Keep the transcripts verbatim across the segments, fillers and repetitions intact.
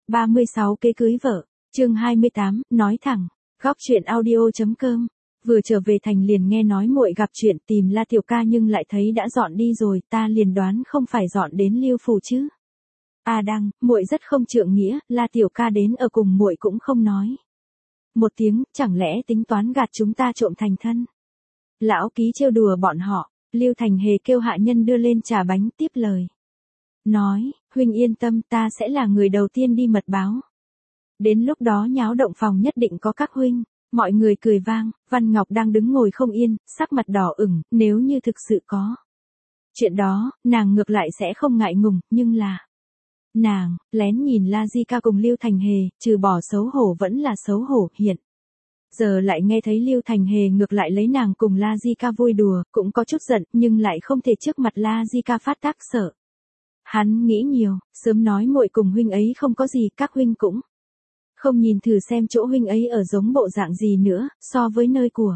ba mươi sáu Kế cưới vợ, chương hai mươi tám, nói thẳng, góc chuyện audio.com. Vừa trở về thành liền nghe nói muội gặp chuyện tìm La Tiểu Ca nhưng lại thấy đã dọn đi rồi, ta liền đoán không phải dọn đến Liêu phủ chứ. A Đăng, muội rất không trượng nghĩa, La Tiểu Ca đến ở cùng muội cũng không nói một tiếng, chẳng lẽ tính toán gạt chúng ta trộm thành thân. Lão Ký trêu đùa bọn họ, Lưu Thành Hề kêu hạ nhân đưa lên trà bánh tiếp lời. Nói, huynh yên tâm, ta sẽ là người đầu tiên đi mật báo. Đến lúc đó nháo động phòng nhất định có các huynh. Mọi người cười vang, Văn Ngọc đang đứng ngồi không yên, sắc mặt đỏ ửng, nếu như thực sự có chuyện đó, nàng ngược lại sẽ không ngại ngùng, nhưng là... Nàng, lén nhìn La Di Ca cùng Lưu Thành Hề, trừ bỏ xấu hổ vẫn là xấu hổ, hiện. Giờ lại nghe thấy Lưu Thành Hề ngược lại lấy nàng cùng La Di Ca vui đùa, cũng có chút giận, nhưng lại không thể trước mặt La Di Ca phát tác sợ. Hắn nghĩ nhiều, sớm nói muội cùng huynh ấy không có gì, các huynh cũng không nhìn thử xem chỗ huynh ấy ở giống bộ dạng gì nữa, so với nơi của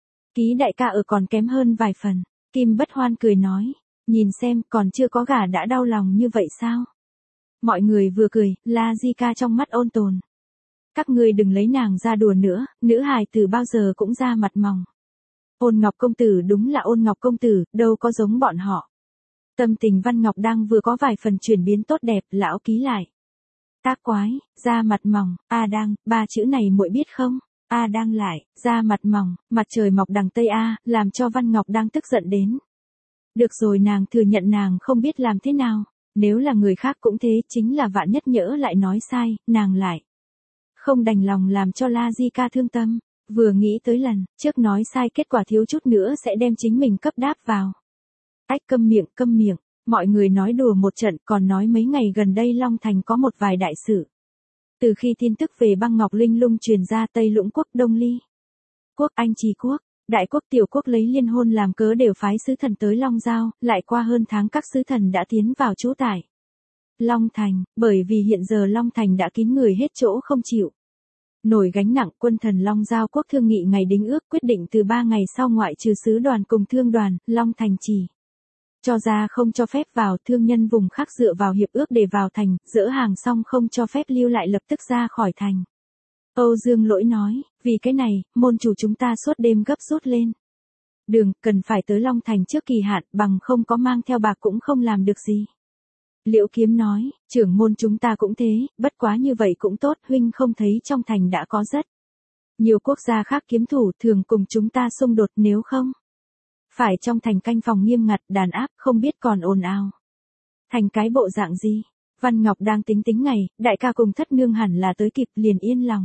Ký đại ca ở còn kém hơn vài phần. Kim Bất Hoan cười nói, nhìn xem còn chưa có gả đã đau lòng như vậy sao? Mọi người vừa cười, La Di Ca trong mắt ôn tồn. Các ngươi đừng lấy nàng ra đùa nữa, nữ hài từ bao giờ cũng ra mặt mỏng. Ôn Ngọc công tử đúng là Ôn Ngọc công tử, đâu có giống bọn họ. Tâm tình Văn Ngọc đang vừa có vài phần chuyển biến tốt đẹp, lão Ký lại. Tác quái, da mặt mỏng, A Đăng, ba chữ này muội biết không? A Đăng lại, da mặt mỏng, mặt trời mọc đằng Tây A, làm cho Văn Ngọc đang tức giận đến. Được rồi, nàng thừa nhận nàng không biết làm thế nào, nếu là người khác cũng thế, chính là vạn nhất nhỡ lại nói sai, nàng lại không đành lòng làm cho La Di Ca thương tâm, vừa nghĩ tới lần trước nói sai kết quả thiếu chút nữa sẽ đem chính mình cấp đáp vào. Ách, câm miệng, câm miệng. Mọi người nói đùa một trận, còn nói mấy ngày gần đây Long Thành có một vài đại sự. Từ khi tin tức về băng Ngọc Linh Lung truyền ra, Tây Lũng quốc, Đông Ly quốc, Anh Trì quốc, Đại quốc, Tiểu quốc lấy liên hôn làm cớ đều phái sứ thần tới Long Giao, lại qua hơn tháng các sứ thần đã tiến vào trú tại Long Thành, bởi vì hiện giờ Long Thành đã kín người hết chỗ không chịu nổi gánh nặng. Quân thần Long Giao quốc thương nghị ngày đính ước, quyết định từ ba ngày sau ngoại trừ sứ đoàn cùng thương đoàn, Long Thành chỉ cho ra không cho phép vào, thương nhân vùng khác dựa vào hiệp ước để vào thành, dỡ hàng xong không cho phép lưu lại lập tức ra khỏi thành. Âu Dương Lỗi nói, vì cái này, môn chủ chúng ta suốt đêm gấp rút lên đường, cần phải tới Long Thành trước kỳ hạn, bằng không có mang theo bạc cũng không làm được gì. Liễu Kiếm nói, trưởng môn chúng ta cũng thế, bất quá như vậy cũng tốt, huynh không thấy trong thành đã có rất nhiều quốc gia khác kiếm thủ thường cùng chúng ta xung đột, nếu không phải trong thành canh phòng nghiêm ngặt, đàn áp, không biết còn ồn ào thành cái bộ dạng gì. Văn Ngọc đang tính tính ngày, đại ca cùng thất nương hẳn là tới kịp, liền yên lòng.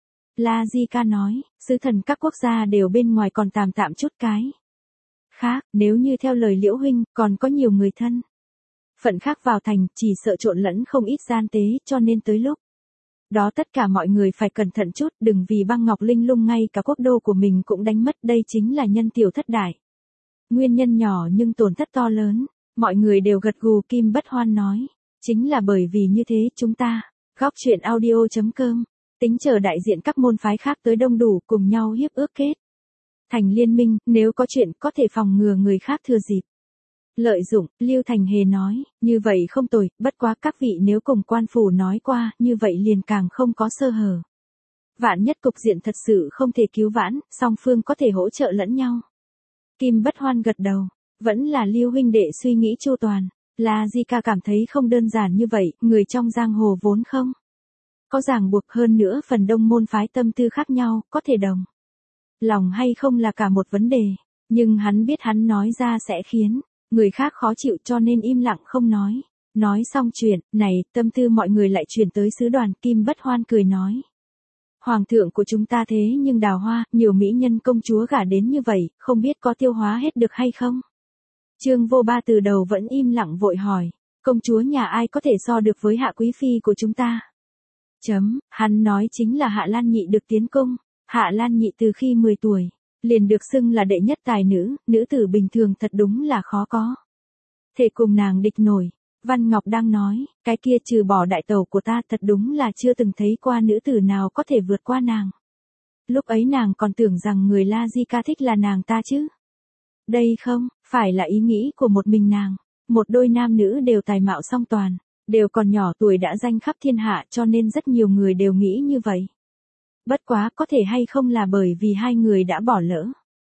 La Di Ca nói, sứ thần các quốc gia đều bên ngoài còn tạm tạm chút cái khác, nếu như theo lời Liễu huynh, còn có nhiều người thân phận khác vào thành, chỉ sợ trộn lẫn không ít gian tế, cho nên tới lúc đó tất cả mọi người phải cẩn thận chút, đừng vì băng Ngọc Linh Lung ngay cả quốc đô của mình cũng đánh mất, đây chính là nhân tiểu thất đại. Nguyên nhân nhỏ nhưng tổn thất to lớn. Mọi người đều gật gù. Kim Bất Hoan nói, chính là bởi vì như thế chúng ta, góc chuyện audio.com, tính chờ đại diện các môn phái khác tới đông đủ cùng nhau hiệp ước kết thành liên minh, nếu có chuyện có thể phòng ngừa người khác thừa dịp lợi dụng. Lưu Thành Hề nói, như vậy không tồi, bất quá các vị nếu cùng quan phủ nói qua, như vậy liền càng không có sơ hở. Vạn nhất cục diện thật sự không thể cứu vãn, song phương có thể hỗ trợ lẫn nhau. Kim Bất Hoan gật đầu, vẫn là Lưu huynh đệ suy nghĩ chu toàn. La Di Ca cảm thấy không đơn giản như vậy, người trong giang hồ vốn không có ràng buộc, hơn nữa phần đông môn phái tâm tư khác nhau, có thể đồng lòng hay không là cả một vấn đề, nhưng hắn biết hắn nói ra sẽ khiến người khác khó chịu, cho nên im lặng không nói. Nói xong chuyện này, tâm tư mọi người lại chuyển tới sứ đoàn. Kim Bất Hoan cười nói, hoàng thượng của chúng ta thế nhưng đào hoa, nhiều mỹ nhân công chúa gả đến như vậy, không biết có tiêu hóa hết được hay không? Trương Vô Ba từ đầu vẫn im lặng vội hỏi, công chúa nhà ai có thể so được với Hạ quý phi của chúng ta? Chấm, hắn nói chính là Hạ Lan Nhị được tiến cung. Hạ Lan Nhị từ khi mười tuổi, liền được xưng là đệ nhất tài nữ, nữ tử bình thường thật đúng là khó có thể cùng nàng địch nổi. Văn Ngọc đang nói, cái kia trừ bỏ đại tẩu của ta, thật đúng là chưa từng thấy qua nữ tử nào có thể vượt qua nàng. Lúc ấy nàng còn tưởng rằng người La Di Ca thích là nàng ta chứ. Đây không phải là ý nghĩ của một mình nàng, một đôi nam nữ đều tài mạo song toàn, Đều còn nhỏ tuổi đã danh khắp thiên hạ cho nên rất nhiều người đều nghĩ như vậy. Bất quá có thể hay không là bởi vì hai người đã bỏ lỡ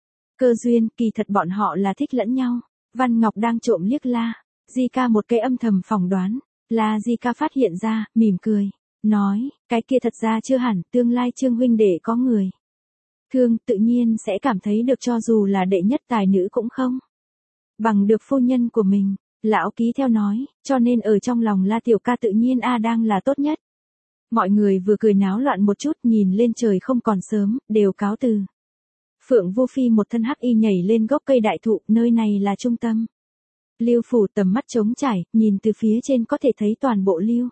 cơ duyên, kỳ thật bọn họ là thích lẫn nhau. Văn Ngọc đang trộm liếc La Di Ca một cái âm thầm phỏng đoán. La Di Ca phát hiện ra, mỉm cười, nói, cái kia thật ra chưa hẳn, tương lai Trương huynh đệ có người thương tự nhiên sẽ cảm thấy được cho dù là đệ nhất tài nữ cũng không bằng được phu nhân của mình. Lão ký theo nói, cho nên ở trong lòng La Tiểu Ca tự nhiên A đang là tốt nhất. Mọi người vừa cười náo loạn một chút nhìn lên trời không còn sớm, đều cáo từ. Phượng Vô Phi một thân hắc y nhảy lên gốc cây đại thụ, nơi này là trung tâm. Lưu phủ tầm mắt trống trải, nhìn từ phía trên có thể thấy toàn bộ Lưu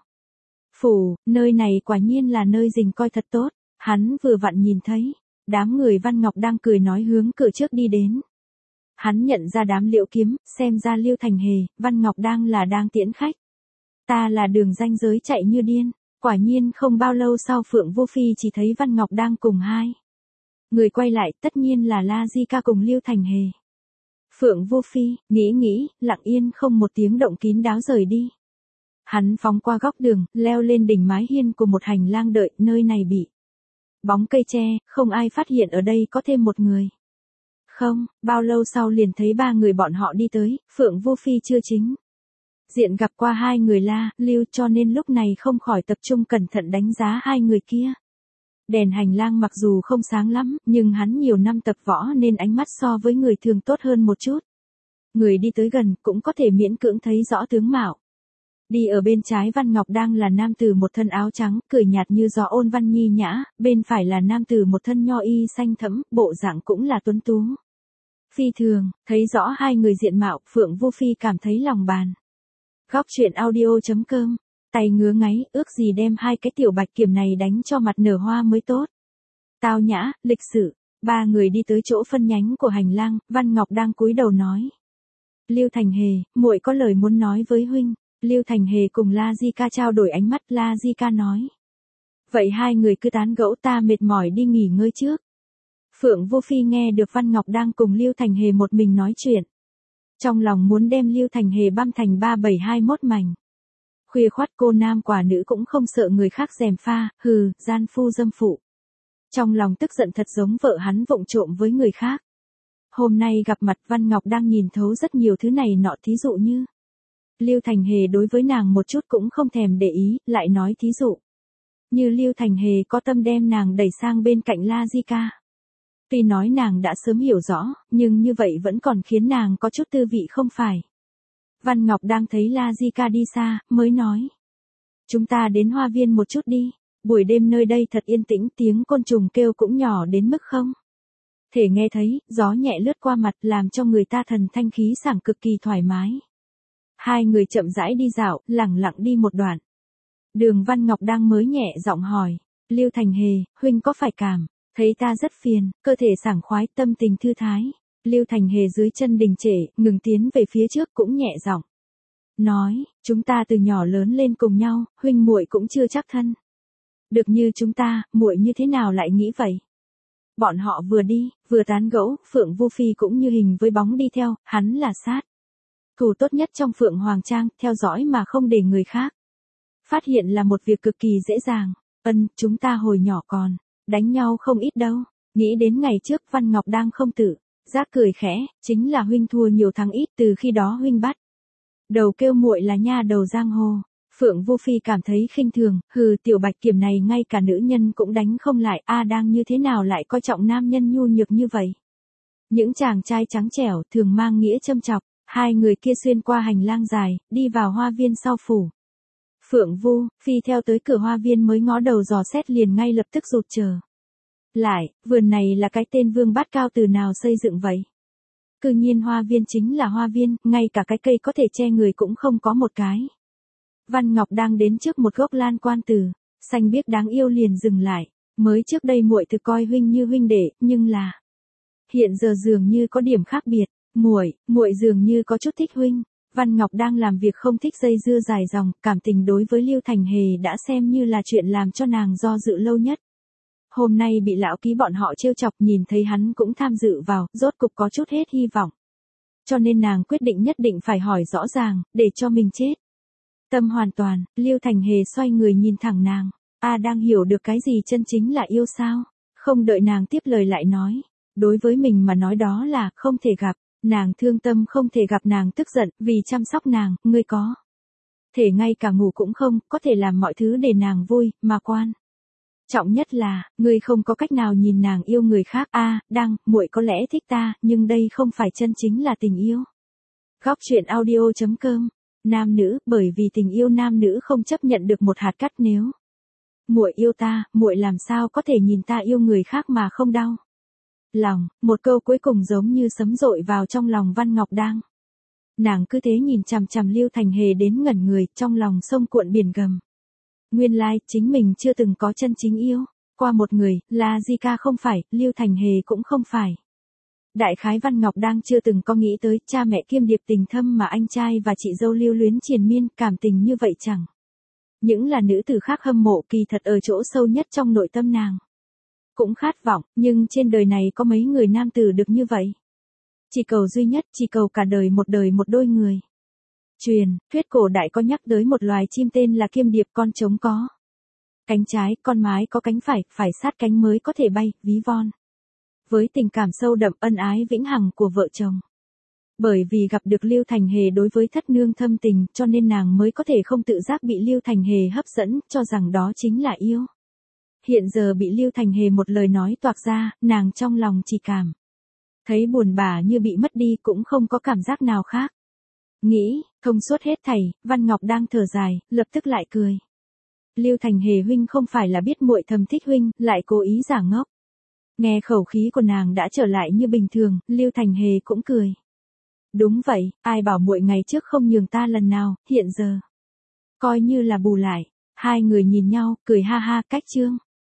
phủ, nơi này quả nhiên là nơi rình coi thật tốt. Hắn vừa vặn nhìn thấy, đám người Văn Ngọc đang cười nói hướng cửa trước đi đến. Hắn nhận ra đám Liễu Kiếm, xem ra Lưu Thành Hề, Văn Ngọc đang là đang tiễn khách. Ta là đường ranh giới chạy như điên. Quả nhiên không bao lâu sau Phượng Vô Phi chỉ thấy Văn Ngọc đang cùng hai người quay lại, tất nhiên là La Di Ca cùng Lưu Thành Hề. Phượng Vô Phi, nghĩ nghĩ, lặng yên không một tiếng động kín đáo rời đi. Hắn phóng qua góc đường, leo lên đỉnh mái hiên của một hành lang đợi, nơi này bị bóng cây che, không ai phát hiện ở đây có thêm một người. Không, bao lâu sau liền thấy ba người bọn họ đi tới, Phượng Vô Phi chưa chính diện gặp qua hai người La, Lưu cho nên lúc này không khỏi tập trung cẩn thận đánh giá hai người kia. Đèn hành lang mặc dù không sáng lắm, nhưng hắn nhiều năm tập võ nên ánh mắt so với người thường tốt hơn một chút. Người đi tới gần cũng có thể miễn cưỡng thấy rõ tướng mạo. Đi ở bên trái Văn Ngọc đang là nam tử một thân áo trắng, cười nhạt như gió ôn văn nhi nhã, bên phải là nam tử một thân nho y xanh thẫm, bộ dạng cũng là tuấn tú. Phi thường, thấy rõ hai người diện mạo, Phượng Vô Phi cảm thấy lòng bàn. Góc truyện audio chấm com, tay ngứa ngáy, ước gì đem hai cái tiểu bạch kiểm này đánh cho mặt nở hoa mới tốt. Tao nhã, lịch sự, ba người đi tới chỗ phân nhánh của hành lang, Văn Ngọc đang cúi đầu nói. Lưu Thành Hề, muội có lời muốn nói với huynh. Lưu Thành Hề cùng La Di Ca trao đổi ánh mắt, La Di Ca nói. Vậy hai người cứ tán gẫu, ta mệt mỏi đi nghỉ ngơi trước. Phượng Vô Phi nghe được Văn Ngọc đang cùng Lưu Thành Hề một mình nói chuyện. Trong lòng muốn đem Lưu Thành Hề băm thành ba bảy hai mốt mảnh. Khuya khoắt cô nam quả nữ cũng không sợ người khác gièm pha, hừ, gian phu dâm phụ. Trong lòng tức giận thật giống vợ hắn vụng trộm với người khác. Hôm nay gặp mặt Văn Ngọc đang nhìn thấu rất nhiều thứ này nọ, thí dụ như Lưu Thành Hề đối với nàng một chút cũng không thèm để ý, lại nói thí dụ như Lưu Thành Hề có tâm đem nàng đẩy sang bên cạnh La Di Ca. Tuy nói nàng đã sớm hiểu rõ, nhưng như vậy vẫn còn khiến nàng có chút tư vị không phải. Văn Ngọc đang thấy La Di Ca đi xa, mới nói. Chúng ta đến hoa viên một chút đi, buổi đêm nơi đây thật yên tĩnh, tiếng côn trùng kêu cũng nhỏ đến mức không thể nghe thấy, gió nhẹ lướt qua mặt làm cho người ta thần thanh khí sảng cực kỳ thoải mái. Hai người chậm rãi đi dạo, lẳng lặng đi một đoạn. Đường Văn Ngọc đang mới nhẹ giọng hỏi, Lưu Thành Hề, huynh có phải cảm thấy ta rất phiền, cơ thể sảng khoái, tâm tình thư thái. Lưu Thành Hề dưới chân đình trệ, ngừng tiến về phía trước cũng nhẹ giọng nói, chúng ta từ nhỏ lớn lên cùng nhau, huynh muội cũng chưa chắc thân được như chúng ta, muội như thế nào lại nghĩ vậy? Bọn họ vừa đi, vừa tán gẫu, Phượng Vô Phi cũng như hình với bóng đi theo, hắn là sát thủ tốt nhất trong Phượng Hoàng Trang, theo dõi mà không để người khác phát hiện là một việc cực kỳ dễ dàng. Ân, chúng ta hồi nhỏ còn đánh nhau không ít đâu. Nghĩ đến ngày trước Văn Ngọc đang không tự giác cười khẽ, chính là huynh thua nhiều thắng ít, từ khi đó huynh bắt đầu kêu muội là nha đầu giang hồ. Phượng Vô Phi cảm thấy khinh thường, hừ, tiểu bạch kiểm này ngay cả nữ nhân cũng đánh không lại, a đang như thế nào lại coi trọng nam nhân nhu nhược như vậy. Những chàng trai trắng trẻo thường mang nghĩa châm chọc. Hai người kia xuyên qua hành lang dài, đi vào hoa viên sau phủ. Phượng Vô Phi theo tới cửa hoa viên mới ngó đầu dò xét liền ngay lập tức rụt chờ lại, vườn này là cái tên Vương Bát Cao từ nào xây dựng vậy? Cư nhiên hoa viên chính là hoa viên, ngay cả cái cây có thể che người cũng không có một cái. Văn Ngọc đang đến trước một gốc lan quan tử, xanh biếc đáng yêu liền dừng lại. Mới trước đây muội thực coi huynh như huynh đệ, nhưng là hiện giờ dường như có điểm khác biệt. Muội, muội dường như có chút thích huynh. Văn Ngọc đang làm việc không thích dây dưa dài dòng, cảm tình đối với Lưu Thành Hề đã xem như là chuyện làm cho nàng do dự lâu nhất. Hôm nay bị lão ký bọn họ trêu chọc, nhìn thấy hắn cũng tham dự vào, rốt cục có chút hết hy vọng. Cho nên nàng quyết định nhất định phải hỏi rõ ràng, để cho mình chết. Tâm hoàn toàn, Lưu Thành Hề xoay người nhìn thẳng nàng. A đang hiểu được cái gì chân chính là yêu sao? Không đợi nàng tiếp lời lại nói. Đối với mình mà nói đó là không thể gặp. Nàng thương tâm không thể gặp, nàng tức giận vì chăm sóc nàng, ngươi có thể ngay cả ngủ cũng không, có thể làm mọi thứ để nàng vui, mà quan trọng nhất là, ngươi không có cách nào nhìn nàng yêu người khác. A, đang, muội có lẽ thích ta, nhưng đây không phải chân chính là tình yêu. Góc truyện audio chấm com. Nam nữ, bởi vì tình yêu nam nữ không chấp nhận được một hạt cát. Nếu muội yêu ta, muội làm sao có thể nhìn ta yêu người khác mà không đau lòng. Một câu cuối cùng giống như sấm dội vào trong lòng Văn Ngọc Đang. Nàng cứ thế nhìn chằm chằm Lưu Thành Hề đến ngẩn người, trong lòng sông cuộn biển gầm. Nguyên lai, like, chính mình chưa từng có chân chính yêu qua một người, là Di Ca không phải, Lưu Thành Hề cũng không phải. Đại khái Văn Ngọc Đang chưa từng có nghĩ tới cha mẹ kiêm điệp tình thâm mà anh trai và chị dâu lưu luyến triền miên, cảm tình như vậy chẳng những là nữ tử khác hâm mộ, kỳ thật ở chỗ sâu nhất trong nội tâm nàng cũng khát vọng, nhưng trên đời này có mấy người nam tử được như vậy. Chỉ cầu duy nhất, chỉ cầu cả đời một đời một đôi người. Truyền thuyết cổ đại có nhắc tới một loài chim tên là kiêm điệp, con trống có cánh trái, con mái có cánh phải, phải sát cánh mới có thể bay, ví von với tình cảm sâu đậm ân ái vĩnh hằng của vợ chồng. Bởi vì gặp được Lưu Thành Hề đối với thất nương thâm tình, cho nên nàng mới có thể không tự giác bị Lưu Thành Hề hấp dẫn, cho rằng đó chính là yêu. Hiện giờ bị Lưu Thành Hề một lời nói toạc ra, nàng trong lòng chỉ cảm thấy buồn bã như bị mất đi, cũng không có cảm giác nào khác. Nghĩ thông suốt hết thảy, Văn Ngọc đang thở dài, lập tức lại cười. Lưu Thành Hề huynh không phải là biết muội thầm thích huynh, lại cố ý giả ngốc. Nghe khẩu khí của nàng đã trở lại như bình thường, Lưu Thành Hề cũng cười. Đúng vậy, ai bảo muội ngày trước không nhường ta lần nào, hiện giờ coi như là bù lại. Hai người nhìn nhau, cười ha ha, cách chương.